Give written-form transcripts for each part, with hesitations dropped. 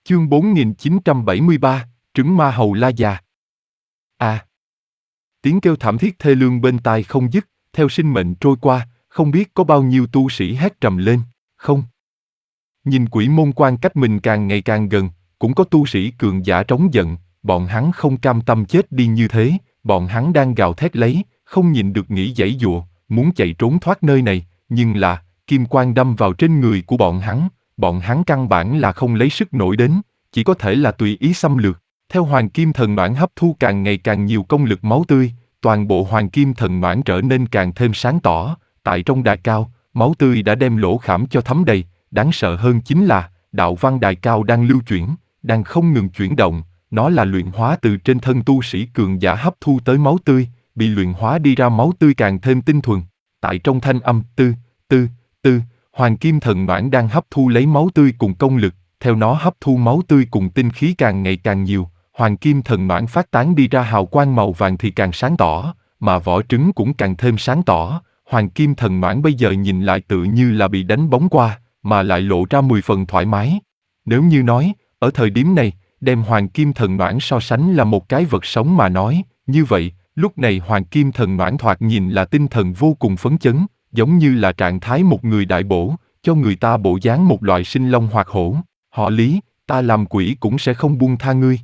Chương 4973, Trứng ma hầu la già. Tiếng kêu thảm thiết thê lương bên tai không dứt, theo sinh mệnh trôi qua, không biết có bao nhiêu tu sĩ hét trầm lên, không. Nhìn quỷ môn quan cách mình càng ngày càng gần, cũng có tu sĩ cường giả trống giận, bọn hắn không cam tâm chết đi như thế, bọn hắn đang gào thét lấy, không nhịn được nghĩ giãy giụa, muốn chạy trốn thoát nơi này, nhưng là, kim quang đâm vào trên người của bọn hắn căn bản là không lấy sức nổi đến, chỉ có thể là tùy ý xâm lược. Theo hoàng kim thần noãn hấp thu càng ngày càng nhiều công lực máu tươi, toàn bộ hoàng kim thần noãn trở nên càng thêm sáng tỏ, tại trong đài cao, máu tươi đã đem lỗ khảm cho thấm đầy, đáng sợ hơn chính là, đạo văn đài cao đang lưu chuyển, đang không ngừng chuyển động, nó là luyện hóa từ trên thân tu sĩ cường giả hấp thu tới máu tươi, bị luyện hóa đi ra máu tươi càng thêm tinh thuần. Tại trong thanh âm hoàng kim thần noãn đang hấp thu lấy máu tươi cùng công lực, theo nó hấp thu máu tươi cùng tinh khí càng ngày càng nhiều, hoàng kim thần noãn phát tán đi ra hào quang màu vàng thì càng sáng tỏ, mà vỏ trứng cũng càng thêm sáng tỏ. Hoàng kim thần noãn bây giờ nhìn lại tự như là bị đánh bóng qua, mà lại lộ ra 10 phần thoải mái. Nếu như nói, ở thời điểm này, đem hoàng kim thần noãn so sánh là một cái vật sống mà nói, như vậy, lúc này hoàng kim thần noãn thoạt nhìn là tinh thần vô cùng phấn chấn, giống như là trạng thái một người đại bổ, cho người ta bộ dáng một loại sinh long hoạt hổ. Họ Lý, ta làm quỷ cũng sẽ không buông tha ngươi.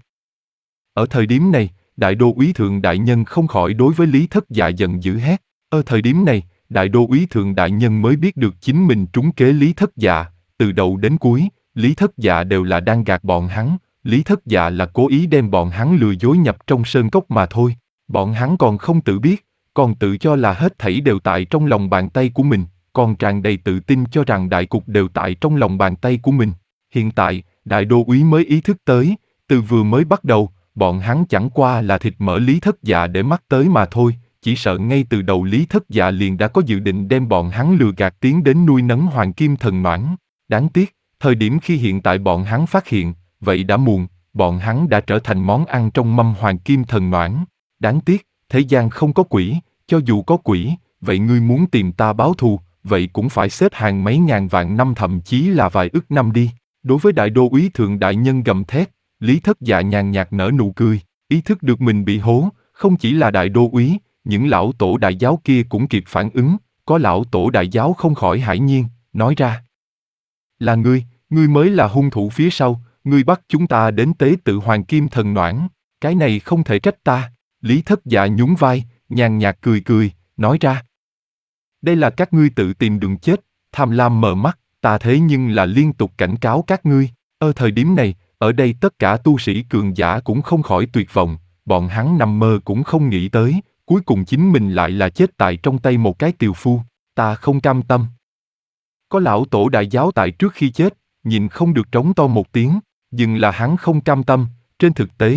Ở thời điểm này, đại đô úy thượng đại nhân không khỏi đối với Lý Thất Dạ giận dữ hét. Ở thời điểm này, đại đô úy thượng đại nhân mới biết được chính mình trúng kế Lý Thất Dạ, từ đầu đến cuối, Lý Thất Dạ đều là đang gạt bọn hắn, Lý Thất Dạ là cố ý đem bọn hắn lừa dối nhập trong sơn cốc mà thôi. Bọn hắn còn không tự biết, còn tự cho là hết thảy đều tại trong lòng bàn tay của mình, còn tràn đầy tự tin cho rằng đại cục đều tại trong lòng bàn tay của mình. Hiện tại, đại đô úy mới ý thức tới, từ vừa mới bắt đầu, bọn hắn chẳng qua là thịt mỡ Lý Thất Dạ để mắt tới mà thôi, chỉ sợ ngay từ đầu Lý Thất Dạ liền đã có dự định đem bọn hắn lừa gạt tiến đến nuôi nấng hoàng kim thần noãn. Đáng tiếc, thời điểm khi hiện tại bọn hắn phát hiện, vậy đã muộn, bọn hắn đã trở thành món ăn trong mâm hoàng kim thần noãn. Đáng tiếc, thế gian không có quỷ, cho dù có quỷ, vậy ngươi muốn tìm ta báo thù, vậy cũng phải xếp hàng mấy ngàn vạn năm thậm chí là vài ức năm đi. Đối với đại đô úy thượng đại nhân gầm thét, Lý Thất Dạ nhàn nhạt nở nụ cười, ý thức được mình bị hố, không chỉ là đại đô úy, những lão tổ đại giáo kia cũng kịp phản ứng, có lão tổ đại giáo không khỏi hãi nhiên, nói ra. Là ngươi mới là hung thủ phía sau, ngươi bắt chúng ta đến tế tự hoàng kim thần noãn, cái này không thể trách ta. Lý Thất Dạ nhún vai, nhàn nhạt cười, nói ra. Đây là các ngươi tự tìm đường chết, tham lam mờ mắt, ta thế nhưng là liên tục cảnh cáo các ngươi. Ở thời điểm này, ở đây tất cả tu sĩ cường giả cũng không khỏi tuyệt vọng, bọn hắn nằm mơ cũng không nghĩ tới, cuối cùng chính mình lại là chết tại trong tay một cái tiều phu, ta không cam tâm. Có lão tổ đại giáo tại trước khi chết, nhìn không được trống to một tiếng, dừng là hắn không cam tâm, trên thực tế,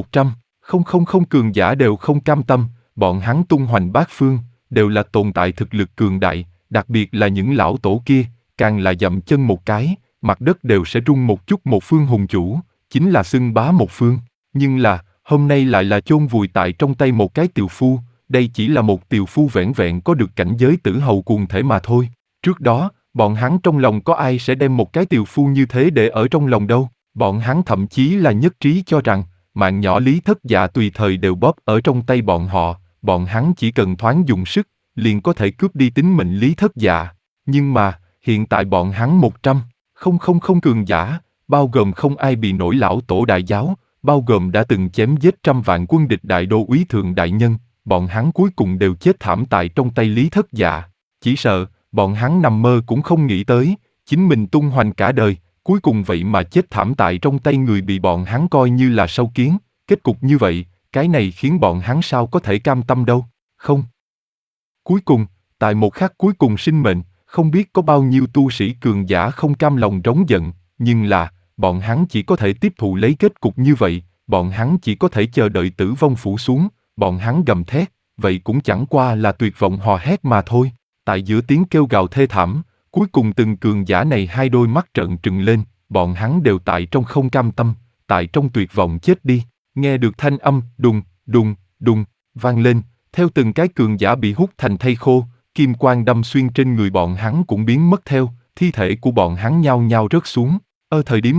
100,000 cường giả đều không cam tâm, bọn hắn tung hoành bát phương, đều là tồn tại thực lực cường đại, đặc biệt là những lão tổ kia, càng là dậm chân một cái, mặt đất đều sẽ rung một chút. Một phương hùng chủ, chính là xưng bá một phương, nhưng là, hôm nay lại là chôn vùi tại trong tay một cái tiều phu, đây chỉ là một tiều phu vẻn vẹn có được cảnh giới tử hầu cuồng thể mà thôi. Trước đó, bọn hắn trong lòng có ai sẽ đem một cái tiều phu như thế để ở trong lòng đâu, bọn hắn thậm chí là nhất trí cho rằng, mạng nhỏ Lý Thất Dạ tùy thời đều bóp ở trong tay bọn họ, bọn hắn chỉ cần thoáng dùng sức, liền có thể cướp đi tính mệnh Lý Thất Dạ. Nhưng mà, hiện tại bọn hắn 100,000 cường giả, bao gồm không ai bị nổi lão tổ đại giáo, bao gồm đã từng chém giết trăm vạn quân địch đại đô úy thượng đại nhân, bọn hắn cuối cùng đều chết thảm tại trong tay Lý Thất Dạ. Chỉ sợ, bọn hắn nằm mơ cũng không nghĩ tới, chính mình tung hoành cả đời, cuối cùng vậy mà chết thảm tại trong tay người bị bọn hắn coi như là sâu kiến. Kết cục như vậy, cái này khiến bọn hắn sao có thể cam tâm đâu, không? Cuối cùng, tại một khắc cuối cùng sinh mệnh, không biết có bao nhiêu tu sĩ cường giả không cam lòng rống giận, nhưng là, bọn hắn chỉ có thể tiếp thụ lấy kết cục như vậy, bọn hắn chỉ có thể chờ đợi tử vong phủ xuống, bọn hắn gầm thét, vậy cũng chẳng qua là tuyệt vọng hò hét mà thôi. Tại giữa tiếng kêu gào thê thảm, cuối cùng từng cường giả này hai đôi mắt trợn trừng lên, bọn hắn đều tại trong không cam tâm, tại trong tuyệt vọng chết đi. Nghe được thanh âm đùng vang lên, theo từng cái cường giả bị hút thành thây khô, kim quang đâm xuyên trên người bọn hắn cũng biến mất theo, thi thể của bọn hắn nhao nhao rớt xuống. Ở thời điểm này,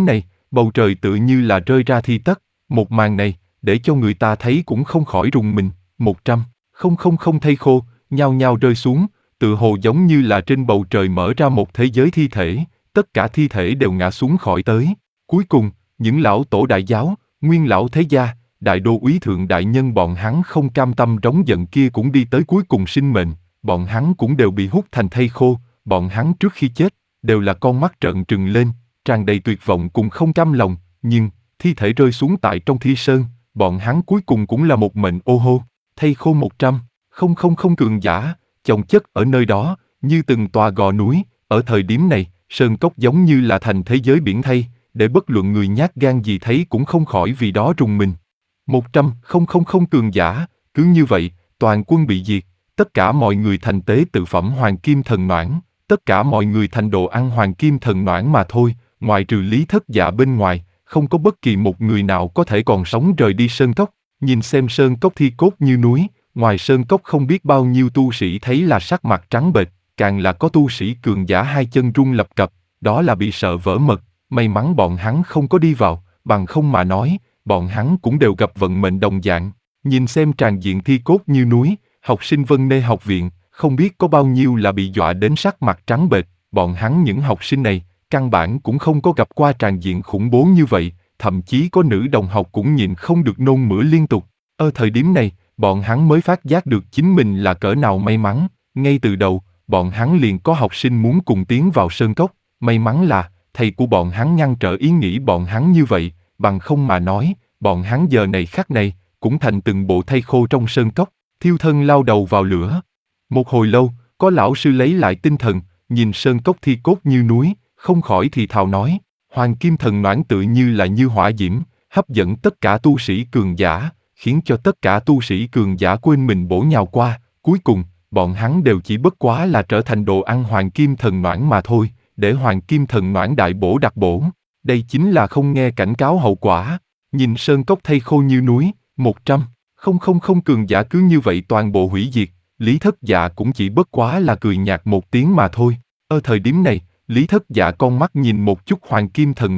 bầu trời tựa như là rơi ra thi tất, một màn này, để cho người ta thấy cũng không khỏi rùng mình. 100, không thây khô, nhao nhao rơi xuống, tựa hồ giống như là trên bầu trời mở ra một thế giới thi thể, tất cả thi thể đều ngã xuống khỏi tới. Cuối cùng, những lão tổ đại giáo, nguyên lão thế gia, đại đô úy thượng đại nhân bọn hắn không cam tâm trống giận kia cũng đi tới cuối cùng sinh mệnh, bọn hắn cũng đều bị hút thành thây khô, bọn hắn trước khi chết, đều là con mắt trợn trừng lên, tràn đầy tuyệt vọng cùng không cam lòng, nhưng, thi thể rơi xuống tại trong thi sơn, bọn hắn cuối cùng cũng là một mệnh ô hô, thây khô 100, không cường giả, chồng chất ở nơi đó, như từng tòa gò núi, ở thời điểm này, sơn cốc giống như là thành thế giới biển thây, để bất luận người nhát gan gì thấy cũng không khỏi vì đó rùng mình. 100, không cường giả, cứ như vậy, toàn quân bị diệt, tất cả mọi người thành tế tự phẩm hoàng kim thần noãn, tất cả mọi người thành đồ ăn hoàng kim thần noãn mà thôi, ngoài trừ Lý Thất Dạ bên ngoài, không có bất kỳ một người nào có thể còn sống rời đi sơn cốc. Nhìn xem sơn cốc thi cốt như núi, ngoài sơn cốc không biết bao nhiêu tu sĩ thấy là sắc mặt trắng bệch, càng là có tu sĩ cường giả hai chân run lập cập, đó là bị sợ vỡ mật, may mắn bọn hắn không có đi vào, bằng không mà nói, bọn hắn cũng đều gặp vận mệnh đồng dạng. Nhìn xem tràn diện thi cốt như núi, học sinh Vân Nê học viện, không biết có bao nhiêu là bị dọa đến sắc mặt trắng bệch, bọn hắn những học sinh này, căn bản cũng không có gặp qua tràn diện khủng bố như vậy, thậm chí có nữ đồng học cũng nhịn không được nôn mửa liên tục. Ở thời điểm này, bọn hắn mới phát giác được chính mình là cỡ nào may mắn, ngay từ đầu, bọn hắn liền có học sinh muốn cùng tiến vào sơn cốc, may mắn là, thầy của bọn hắn ngăn trở ý nghĩ bọn hắn như vậy, bằng không mà nói, bọn hắn giờ này khắc này, cũng thành từng bộ thây khô trong sơn cốc, thiêu thân lao đầu vào lửa. Một hồi lâu, có lão sư lấy lại tinh thần, nhìn sơn cốc thi cốt như núi, không khỏi thì thào nói, hoàng kim thần noãn tự như là như hỏa diễm, hấp dẫn tất cả tu sĩ cường giả, khiến cho tất cả tu sĩ cường giả quên mình bổ nhào qua, cuối cùng, bọn hắn đều chỉ bất quá là trở thành đồ ăn hoàng kim thần noãn mà thôi, để hoàng kim thần noãn đại bổ đặc bổ. Đây chính là không nghe cảnh cáo hậu quả. Nhìn sơn cốc thây khô như núi, 100, không cường giả cứ như vậy toàn bộ hủy diệt, Lý Thất Dạ cũng chỉ bất quá là cười nhạt một tiếng mà thôi. Ở thời điểm này, Lý Thất Dạ con mắt nhìn một chút hoàng kim thần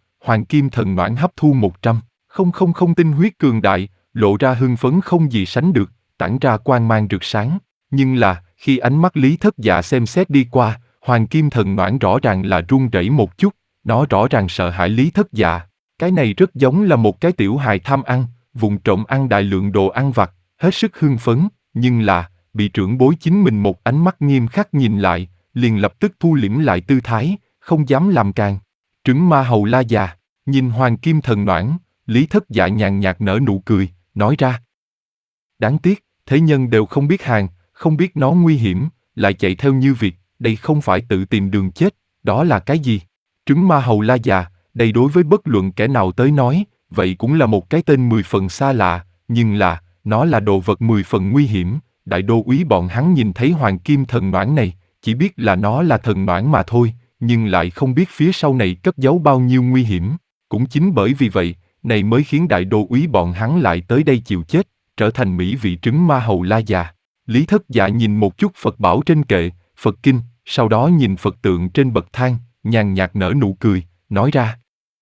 noãn hấp thu 100, không tinh huyết cường đại, lộ ra hưng phấn không gì sánh được, tản ra quang mang rực sáng. Nhưng là, khi ánh mắt Lý Thất Dạ xem xét đi qua, hoàng kim thần noãn rõ ràng là run rẩy một chút, nó rõ ràng sợ hãi Lý Thất Dạ. Cái này rất giống là một cái tiểu hài tham ăn, vụng trộm ăn đại lượng đồ ăn vặt, hết sức hưng phấn, nhưng là, bị trưởng bối chính mình một ánh mắt nghiêm khắc nhìn lại, liền lập tức thu liễm lại tư thái, không dám làm càng. Trứng ma hầu la già, nhìn hoàng kim thần noãn, Lý Thất Dạ nhàn nhạt nở nụ cười, nói ra. Đáng tiếc, thế nhân đều không biết hàng, không biết nó nguy hiểm, lại chạy theo như việc, đây không phải tự tìm đường chết, đó là cái gì? Trứng ma hầu la già, đây đối với bất luận kẻ nào tới nói, vậy cũng là một cái tên 10 phần xa lạ, nhưng là, nó là đồ vật 10 phần nguy hiểm, đại đô úy bọn hắn nhìn thấy hoàng kim thần noãn này, chỉ biết là nó là thần noãn mà thôi, nhưng lại không biết phía sau này cất giấu bao nhiêu nguy hiểm. Cũng chính bởi vì vậy, này mới khiến đại đô úy bọn hắn lại tới đây chịu chết, trở thành mỹ vị trứng ma hầu la già. Lý Thất Dạ nhìn một chút Phật bảo trên kệ, Phật kinh, sau đó nhìn Phật tượng trên bậc thang, nhàn nhạt nở nụ cười, nói ra.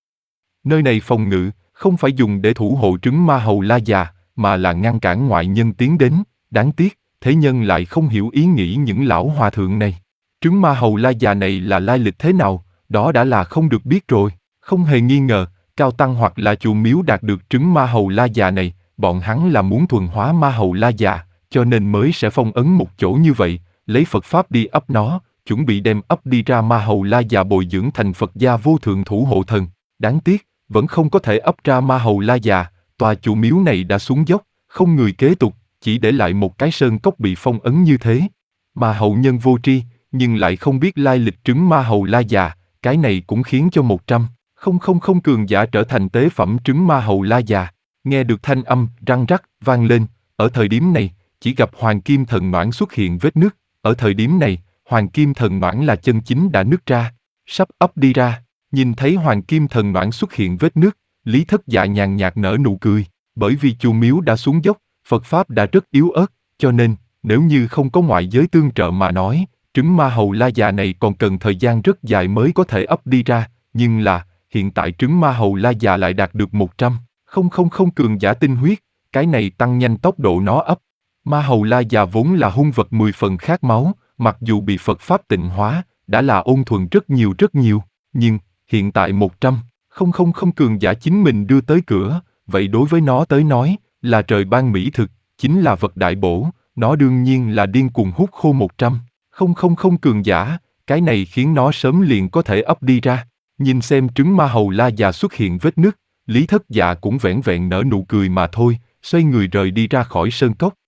Nơi này phòng ngự, không phải dùng để thủ hộ trứng ma hầu la già, mà là ngăn cản ngoại nhân tiến đến, đáng tiếc, thế nhân lại không hiểu ý nghĩ những lão hòa thượng này. Trứng ma hầu la già này là lai lịch thế nào, đó đã là không được biết rồi, không hề nghi ngờ, cao tăng hoặc là chùa miếu đạt được trứng ma hầu la già này, bọn hắn là muốn thuần hóa ma hầu la già, cho nên mới sẽ phong ấn một chỗ như vậy, lấy Phật Pháp đi ấp nó, chuẩn bị đem ấp đi ra ma hầu la già bồi dưỡng thành Phật gia vô thượng thủ hộ thần. Đáng tiếc, vẫn không có thể ấp ra ma hầu la già, tòa chùa miếu này đã xuống dốc, không người kế tục, chỉ để lại một cái sơn cốc bị phong ấn như thế. Mà hậu nhân vô tri, nhưng lại không biết lai lịch trứng ma hầu la già, cái này cũng khiến cho 100, không cường giả trở thành tế phẩm trứng ma hầu la già. Nghe được thanh âm răng rắc vang lên, ở thời điểm này, chỉ gặp hoàng kim thần noãn xuất hiện vết nứt, ở thời điểm này, hoàng kim thần noãn là chân chính đã nứt ra, sắp ấp đi ra. Nhìn thấy hoàng kim thần noãn xuất hiện vết nứt, Lý Thất Dạ nhàn nhạt nở nụ cười, bởi vì chùa miếu đã xuống dốc, Phật Pháp đã rất yếu ớt, cho nên, nếu như không có ngoại giới tương trợ mà nói, trứng ma hầu la già này còn cần thời gian rất dài mới có thể ấp đi ra, nhưng là, hiện tại trứng ma hầu la già lại đạt được 100,000 cường giả tinh huyết, cái này tăng nhanh tốc độ nó ấp. Ma hầu la già vốn là hung vật 10 phần khát máu, mặc dù bị Phật Pháp tịnh hóa, đã là ôn thuần rất nhiều, nhưng, hiện tại 100,000 cường giả chính mình đưa tới cửa, vậy đối với nó tới nói, là trời ban mỹ thực, chính là vật đại bổ, nó đương nhiên là điên cuồng hút khô 100,000 cường giả, cái này khiến nó sớm liền có thể ấp đi ra. Nhìn xem trứng ma hầu la già xuất hiện vết nứt, Lý Thất Dạ cũng vẻn vẹn nở nụ cười mà thôi, xoay người rời đi ra khỏi sơn cốc.